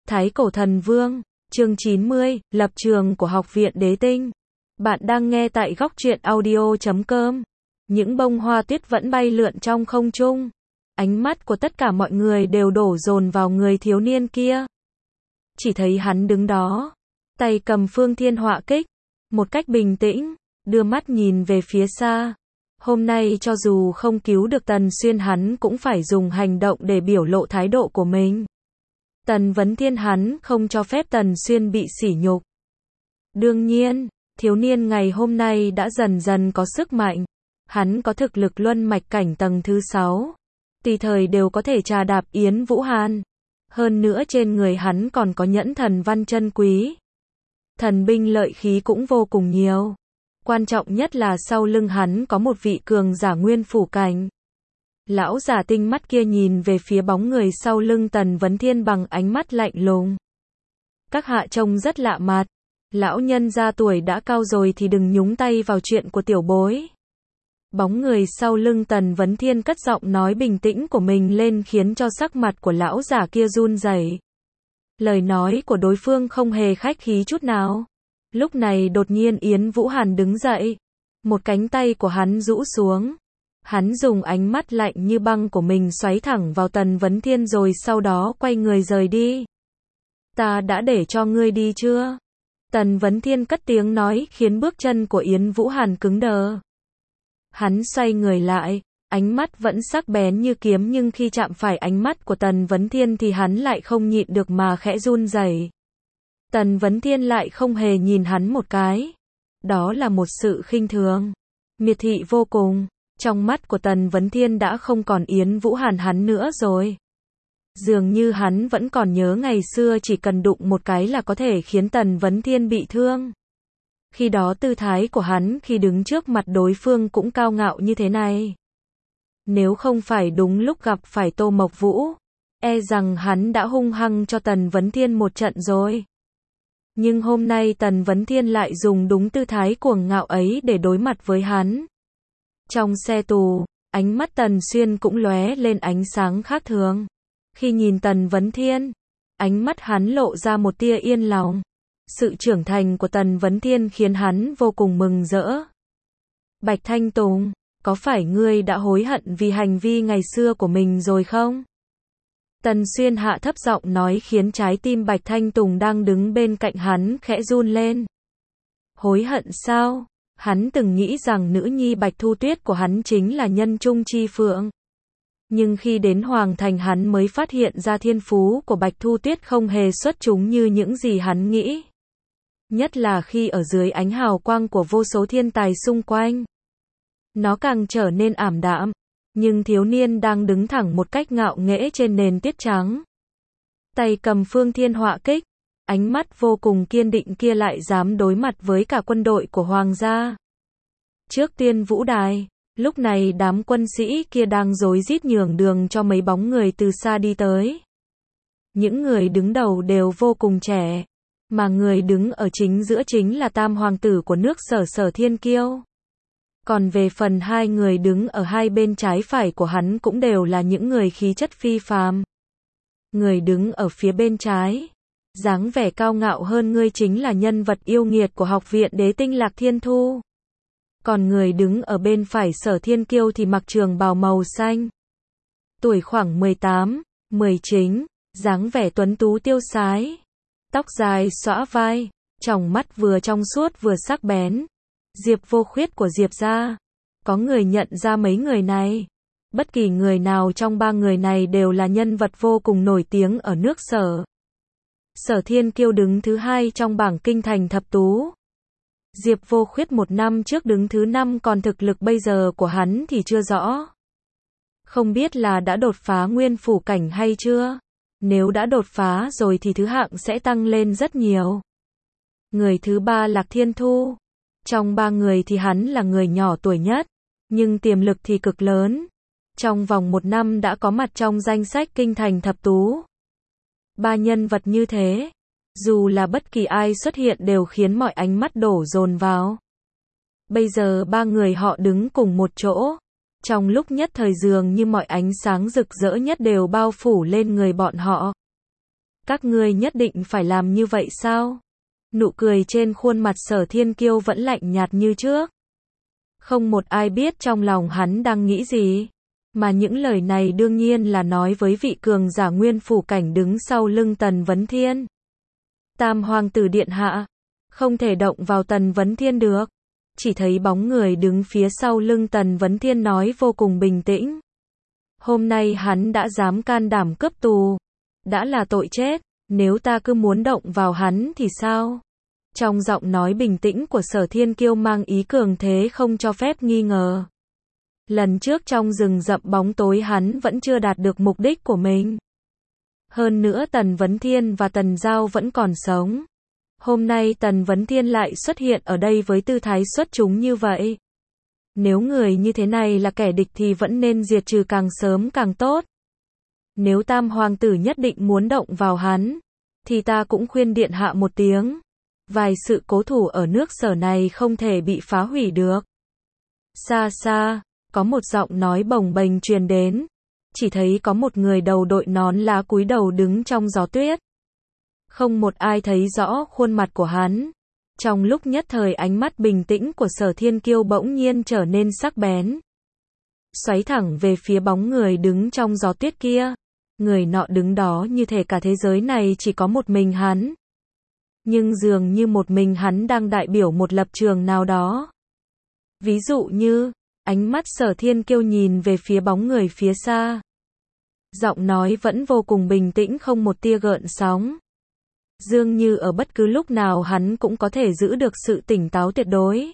Thái Cổ Thần Vương, chương 90, lập trường của Học viện Đế Tinh. Bạn đang nghe tại Góc Truyện Audio.com. Những bông hoa tuyết vẫn bay lượn trong không trung. Ánh mắt của tất cả mọi người đều đổ dồn vào người thiếu niên kia. Chỉ thấy hắn đứng đó, tay cầm Phương Thiên Họa Kích, một cách bình tĩnh, đưa mắt nhìn về phía xa. Hôm nay cho dù không cứu được Tần Xuyên, hắn cũng phải dùng hành động để biểu lộ thái độ của mình. Tần Vấn Thiên hắn không cho phép Tần Xuyên bị sỉ nhục. Đương nhiên, thiếu niên ngày hôm nay đã dần dần có sức mạnh. Hắn có thực lực luân mạch cảnh tầng thứ 6. Tùy thời đều có thể trà đạp Yến Vũ Hàn. Hơn nữa trên người hắn còn có nhẫn thần văn chân quý. Thần binh lợi khí cũng vô cùng nhiều. Quan trọng nhất là sau lưng hắn có một vị cường giả nguyên phủ cảnh. Lão giả tinh mắt kia nhìn về phía bóng người sau lưng Tần Vấn Thiên bằng ánh mắt lạnh lùng. Các hạ trông rất lạ mặt. Lão nhân gia tuổi đã cao rồi thì đừng nhúng tay vào chuyện của tiểu bối. Bóng người sau lưng Tần Vấn Thiên cất giọng nói bình tĩnh của mình lên khiến cho sắc mặt của lão giả kia run rẩy. Lời nói của đối phương không hề khách khí chút nào. Lúc này đột nhiên Yến Vũ Hàn đứng dậy. Một cánh tay của hắn rũ xuống. Hắn dùng ánh mắt lạnh như băng của mình xoáy thẳng vào Tần Vấn Thiên rồi sau đó quay người rời đi. Ta đã để cho ngươi đi chưa? Tần Vấn Thiên cất tiếng nói khiến bước chân của Yến Vũ Hàn cứng đờ. Hắn xoay người lại, ánh mắt vẫn sắc bén như kiếm nhưng khi chạm phải ánh mắt của Tần Vấn Thiên thì hắn lại không nhịn được mà khẽ run rẩy. Tần Vấn Thiên lại không hề nhìn hắn một cái. Đó là một sự khinh thường, miệt thị vô cùng. Trong mắt của Tần Vấn Thiên đã không còn Yến Vũ Hàn hắn nữa rồi. Dường như hắn vẫn còn nhớ ngày xưa chỉ cần đụng một cái là có thể khiến Tần Vấn Thiên bị thương. Khi đó tư thái của hắn khi đứng trước mặt đối phương cũng cao ngạo như thế này. Nếu không phải đúng lúc gặp phải Tô Mộc Vũ, e rằng hắn đã hung hăng cho Tần Vấn Thiên một trận rồi. Nhưng hôm nay Tần Vấn Thiên lại dùng đúng tư thái cuồng ngạo ấy để đối mặt với hắn. Trong xe tù, ánh mắt Tần Xuyên cũng lóe lên ánh sáng khác thường. Khi nhìn Tần Vấn Thiên, ánh mắt hắn lộ ra một tia yên lòng. Sự trưởng thành của Tần Vấn Thiên khiến hắn vô cùng mừng rỡ. Bạch Thanh Tùng, có phải ngươi đã hối hận vì hành vi ngày xưa của mình rồi không? Tần Xuyên hạ thấp giọng nói khiến trái tim Bạch Thanh Tùng đang đứng bên cạnh hắn khẽ run lên. Hối hận sao? Hắn từng nghĩ rằng nữ nhi Bạch Thu Tuyết của hắn chính là nhân trung chi phượng. Nhưng khi đến Hoàng Thành hắn mới phát hiện ra thiên phú của Bạch Thu Tuyết không hề xuất chúng như những gì hắn nghĩ. Nhất là khi ở dưới ánh hào quang của vô số thiên tài xung quanh. Nó càng trở nên ảm đạm. Nhưng thiếu niên đang đứng thẳng một cách ngạo nghễ trên nền tuyết trắng. Tay cầm Phương Thiên Họa Kích. Ánh mắt vô cùng kiên định kia lại dám đối mặt với cả quân đội của Hoàng gia. Trước Tiên Vũ Đài, lúc này đám quân sĩ kia đang rối rít nhường đường cho mấy bóng người từ xa đi tới. Những người đứng đầu đều vô cùng trẻ, mà người đứng ở chính giữa chính là tam hoàng tử của nước Sở Sở Thiên Kiêu. Còn về phần hai người đứng ở hai bên trái phải của hắn cũng đều là những người khí chất phi phàm. Người đứng ở phía bên trái, dáng vẻ cao ngạo hơn ngươi chính là nhân vật yêu nghiệt của Học viện Đế Tinh Lạc Thiên Thu. Còn người đứng ở bên phải Sở Thiên Kiêu thì mặc trường bào màu xanh. Tuổi khoảng 18, 19, dáng vẻ tuấn tú tiêu sái. Tóc dài xõa vai, tròng mắt vừa trong suốt vừa sắc bén. Diệp Vô Khuyết của Diệp gia. Có người nhận ra mấy người này. Bất kỳ người nào trong ba người này đều là nhân vật vô cùng nổi tiếng ở nước Sở. Sở Thiên Kiêu đứng thứ 2 trong bảng kinh thành thập tú. Diệp Vô Khuyết một năm trước đứng thứ 5 còn thực lực bây giờ của hắn thì chưa rõ. Không biết là đã đột phá nguyên phủ cảnh hay chưa? Nếu đã đột phá rồi thì thứ hạng sẽ tăng lên rất nhiều. Người thứ 3 Lạc Thiên Thu. Trong ba người thì hắn là người nhỏ tuổi nhất, nhưng tiềm lực thì cực lớn. Trong vòng một năm đã có mặt trong danh sách kinh thành thập tú. Ba nhân vật như thế, dù là bất kỳ ai xuất hiện đều khiến mọi ánh mắt đổ dồn vào. Bây giờ ba người họ đứng cùng một chỗ. Trong lúc nhất thời dường như mọi ánh sáng rực rỡ nhất đều bao phủ lên người bọn họ. Các ngươi nhất định phải làm như vậy sao? Nụ cười trên khuôn mặt Sở Thiên Kiêu vẫn lạnh nhạt như trước. Không một ai biết trong lòng hắn đang nghĩ gì. Mà những lời này đương nhiên là nói với vị cường giả nguyên phủ cảnh đứng sau lưng Tần Vấn Thiên. Tam hoàng tử điện hạ, không thể động vào Tần Vấn Thiên được. Chỉ thấy bóng người đứng phía sau lưng Tần Vấn Thiên nói vô cùng bình tĩnh. Hôm nay hắn đã dám can đảm cướp tù. Đã là tội chết, nếu ta cứ muốn động vào hắn thì sao? Trong giọng nói bình tĩnh của Sở Thiên Kiêu mang ý cường thế không cho phép nghi ngờ. Lần trước trong rừng rậm bóng tối hắn vẫn chưa đạt được mục đích của mình. Hơn nữa Tần Vấn Thiên và Tần Giao vẫn còn sống. Hôm nay Tần Vấn Thiên lại xuất hiện ở đây với tư thái xuất chúng như vậy. Nếu người như thế này là kẻ địch thì vẫn nên diệt trừ càng sớm càng tốt. Nếu Tam hoàng tử nhất định muốn động vào hắn, thì ta cũng khuyên điện hạ một tiếng. Vài sự cố thủ ở nước Sở này không thể bị phá hủy được. Xa xa, có một giọng nói bồng bềnh truyền đến. Chỉ thấy có một người đầu đội nón lá cúi đầu đứng trong gió tuyết. Không một ai thấy rõ khuôn mặt của hắn. Trong lúc nhất thời ánh mắt bình tĩnh của Sở Thiên Kiêu bỗng nhiên trở nên sắc bén. Xoáy thẳng về phía bóng người đứng trong gió tuyết kia. Người nọ đứng đó như thể cả thế giới này chỉ có một mình hắn. Nhưng dường như một mình hắn đang đại biểu một lập trường nào đó. Ví dụ như, ánh mắt Sở Thiên Kiêu nhìn về phía bóng người phía xa. Giọng nói vẫn vô cùng bình tĩnh không một tia gợn sóng. Dường như ở bất cứ lúc nào hắn cũng có thể giữ được sự tỉnh táo tuyệt đối.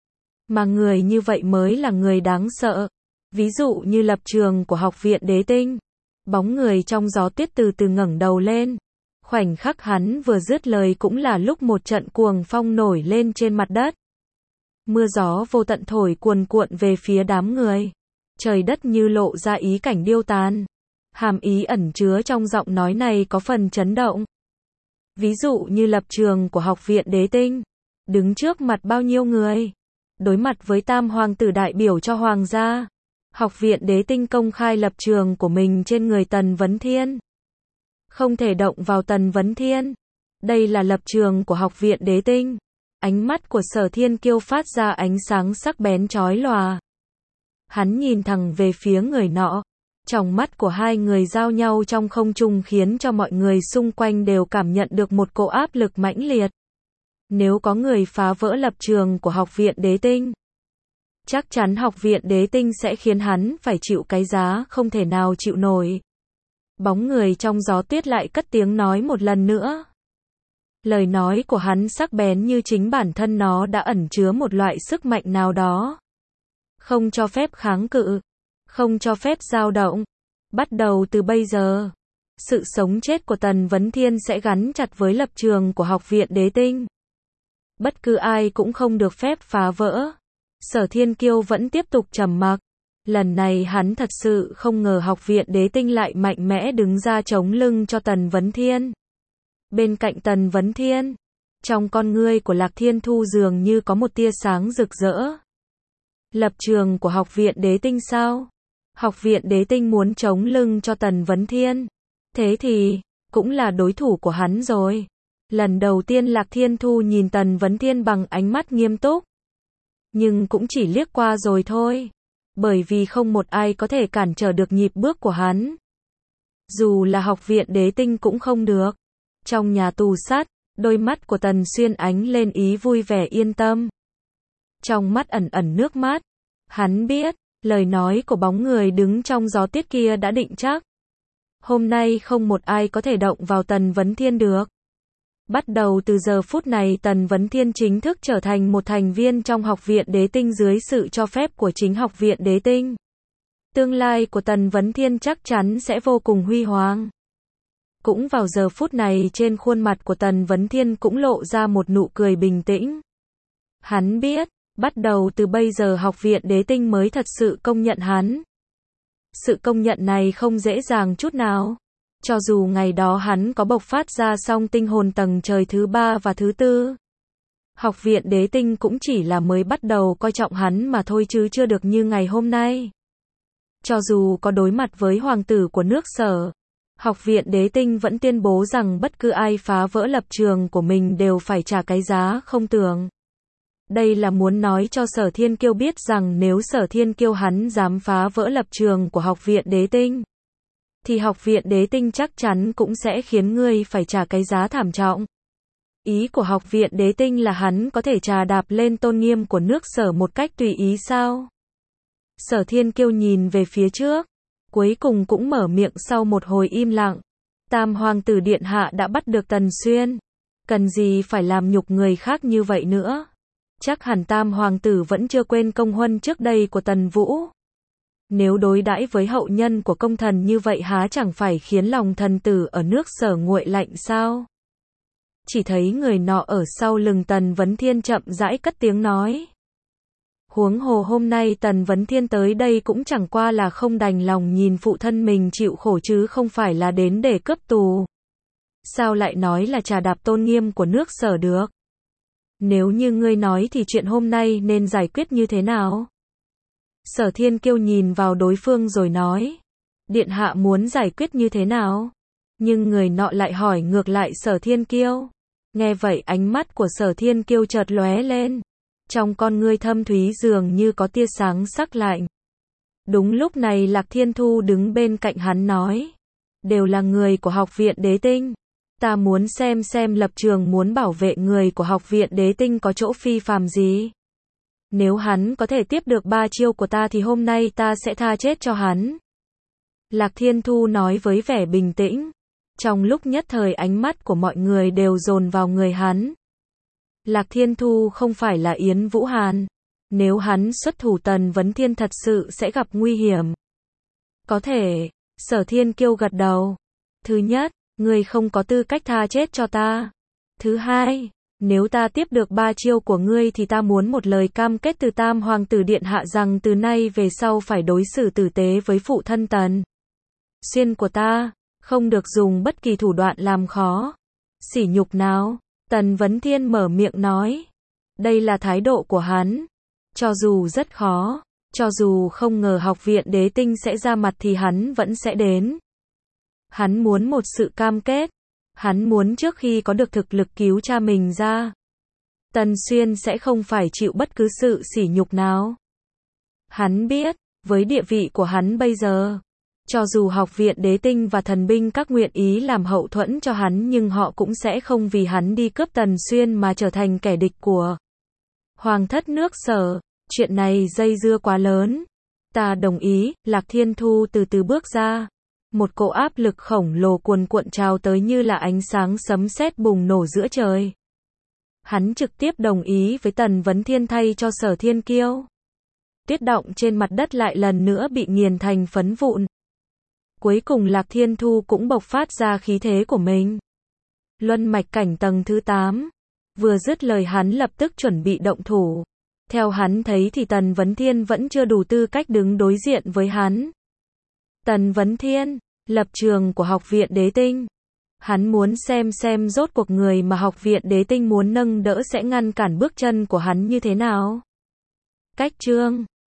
Mà người như vậy mới là người đáng sợ. Ví dụ như lập trường của Học viện Đế Tinh. Bóng người trong gió tuyết từ từ ngẩng đầu lên. Khoảnh khắc hắn vừa dứt lời cũng là lúc một trận cuồng phong nổi lên trên mặt đất. Mưa gió vô tận thổi cuồn cuộn về phía đám người. Trời đất như lộ ra ý cảnh điêu tàn. Hàm ý ẩn chứa trong giọng nói này có phần chấn động. Ví dụ như lập trường của Học viện Đế Tinh. Đứng trước mặt bao nhiêu người. Đối mặt với Tam hoàng tử đại biểu cho hoàng gia. Học viện Đế Tinh công khai lập trường của mình trên người Tần Vấn Thiên. Không thể động vào Tần Vấn Thiên. Đây là lập trường của Học viện Đế Tinh. Ánh mắt của Sở Thiên Kiêu phát ra ánh sáng sắc bén chói lòa. Hắn nhìn thẳng về phía người nọ. Trong mắt của hai người giao nhau trong không trung khiến cho mọi người xung quanh đều cảm nhận được một cỗ áp lực mãnh liệt. Nếu có người phá vỡ lập trường của Học viện Đế Tinh, chắc chắn Học viện Đế Tinh sẽ khiến hắn phải chịu cái giá không thể nào chịu nổi. Bóng người trong gió tuyết lại cất tiếng nói một lần nữa. Lời nói của hắn sắc bén như chính bản thân nó đã ẩn chứa một loại sức mạnh nào đó. Không cho phép kháng cự. Không cho phép dao động. Bắt đầu từ bây giờ, sự sống chết của Tần Vấn Thiên sẽ gắn chặt với lập trường của Học viện Đế Tinh. Bất cứ ai cũng không được phép phá vỡ. Sở Thiên Kiêu vẫn tiếp tục trầm mặc. Lần này hắn thật sự không ngờ Học viện Đế Tinh lại mạnh mẽ đứng ra chống lưng cho Tần Vấn Thiên. Bên cạnh Tần Vấn Thiên, trong con ngươi của Lạc Thiên Thu dường như có một tia sáng rực rỡ. Lập trường của Học viện Đế Tinh sao? Học viện Đế Tinh muốn chống lưng cho Tần Vấn Thiên. Thế thì, cũng là đối thủ của hắn rồi. Lần đầu tiên Lạc Thiên Thu nhìn Tần Vấn Thiên bằng ánh mắt nghiêm túc. Nhưng cũng chỉ liếc qua rồi thôi. Bởi vì không một ai có thể cản trở được nhịp bước của hắn. Dù là Học viện Đế Tinh cũng không được. Trong nhà tù sắt, đôi mắt của Tần Xuyên ánh lên ý vui vẻ yên tâm. Trong mắt ẩn ẩn nước mắt. Hắn biết, lời nói của bóng người đứng trong gió tuyết kia đã định chắc. Hôm nay không một ai có thể động vào Tần Vấn Thiên được. Bắt đầu từ giờ phút này Tần Vấn Thiên chính thức trở thành một thành viên trong Học viện Đế Tinh dưới sự cho phép của chính Học viện Đế Tinh. Tương lai của Tần Vấn Thiên chắc chắn sẽ vô cùng huy hoàng. Cũng vào giờ phút này trên khuôn mặt của Tần Vấn Thiên cũng lộ ra một nụ cười bình tĩnh. Hắn biết, bắt đầu từ bây giờ Học viện Đế Tinh mới thật sự công nhận hắn. Sự công nhận này không dễ dàng chút nào. Cho dù ngày đó hắn có bộc phát ra song tinh hồn tầng trời thứ 3 và thứ 4. Học viện Đế Tinh cũng chỉ là mới bắt đầu coi trọng hắn mà thôi chứ chưa được như ngày hôm nay. Cho dù có đối mặt với hoàng tử của nước Sở, Học viện Đế Tinh vẫn tuyên bố rằng bất cứ ai phá vỡ lập trường của mình đều phải trả cái giá không tưởng. Đây là muốn nói cho Sở Thiên Kiêu biết rằng nếu Sở Thiên Kiêu hắn dám phá vỡ lập trường của Học viện Đế Tinh, thì Học viện Đế Tinh chắc chắn cũng sẽ khiến ngươi phải trả cái giá thảm trọng. Ý của Học viện Đế Tinh là hắn có thể trà đạp lên tôn nghiêm của nước Sở một cách tùy ý sao? Sở Thiên Kiêu nhìn về phía trước, cuối cùng cũng mở miệng sau một hồi im lặng. Tam hoàng tử điện hạ đã bắt được Tần Xuyên, cần gì phải làm nhục người khác như vậy nữa? Chắc hẳn Tam hoàng tử vẫn chưa quên công huân trước đây của Tần Vũ. Nếu đối đãi với hậu nhân của công thần như vậy há chẳng phải khiến lòng thần tử ở nước Sở nguội lạnh sao? Chỉ thấy người nọ ở sau lưng Tần Vấn Thiên chậm rãi cất tiếng nói. Huống hồ hôm nay Tần Vấn Thiên tới đây cũng chẳng qua là không đành lòng nhìn phụ thân mình chịu khổ chứ không phải là đến để cướp tù. Sao lại nói là trà đạp tôn nghiêm của nước Sở được? Nếu như ngươi nói thì chuyện hôm nay nên giải quyết như thế nào? Sở Thiên Kiêu nhìn vào đối phương rồi nói. Điện hạ muốn giải quyết như thế nào? Nhưng người nọ lại hỏi ngược lại Sở Thiên Kiêu. Nghe vậy ánh mắt của Sở Thiên Kiêu chợt lóe lên. Trong con ngươi thâm thúy dường như có tia sáng sắc lạnh. Đúng lúc này Lạc Thiên Thu đứng bên cạnh hắn nói. Đều là người của Học viện Đế Tinh. Ta muốn xem lập trường muốn bảo vệ người của Học viện Đế Tinh có chỗ phi phàm gì. Nếu hắn có thể tiếp được 3 chiêu của ta thì hôm nay ta sẽ tha chết cho hắn. Lạc Thiên Thu nói với vẻ bình tĩnh. Trong lúc nhất thời ánh mắt của mọi người đều dồn vào người hắn. Lạc Thiên Thu không phải là Yến Vũ Hàn. Nếu hắn xuất thủ Tần Vấn Thiên thật sự sẽ gặp nguy hiểm. Có thể, Sở Thiên Kiêu gật đầu. Thứ nhất, ngươi không có tư cách tha chết cho ta. Thứ hai, nếu ta tiếp được 3 chiêu của ngươi thì ta muốn một lời cam kết từ Tam hoàng tử điện hạ rằng từ nay về sau phải đối xử tử tế với phụ thân Tần Xuyên của ta, không được dùng bất kỳ thủ đoạn làm khó, sỉ nhục nào. Tần Vấn Thiên mở miệng nói. Đây là thái độ của hắn. Cho dù rất khó, cho dù không ngờ Học viện Đế Tinh sẽ ra mặt thì hắn vẫn sẽ đến. Hắn muốn một sự cam kết. Hắn muốn trước khi có được thực lực cứu cha mình ra, Tần Xuyên sẽ không phải chịu bất cứ sự sỉ nhục nào. Hắn biết, với địa vị của hắn bây giờ, cho dù Học viện Đế Tinh và thần binh các nguyện ý làm hậu thuẫn cho hắn nhưng họ cũng sẽ không vì hắn đi cướp Tần Xuyên mà trở thành kẻ địch của Hoàng thất nước Sở. Chuyện này dây dưa quá lớn. Ta đồng ý. Lạc Thiên Thu từ từ bước ra. Một cỗ áp lực khổng lồ cuồn cuộn trào tới như là ánh sáng sấm sét bùng nổ giữa trời. Hắn trực tiếp đồng ý với Tần Vấn Thiên thay cho Sở Thiên Kiêu. Tuyết động trên mặt đất lại lần nữa bị nghiền thành phấn vụn. Cuối cùng Lạc Thiên Thu cũng bộc phát ra khí thế của mình. Luân mạch cảnh tầng thứ 8. Vừa dứt lời hắn lập tức chuẩn bị động thủ. Theo hắn thấy thì Tần Vấn Thiên vẫn chưa đủ tư cách đứng đối diện với hắn. Tần Vấn Thiên, lập trường của Học viện Đế Tinh. Hắn muốn xem rốt cuộc người mà Học viện Đế Tinh muốn nâng đỡ sẽ ngăn cản bước chân của hắn như thế nào. Cách chương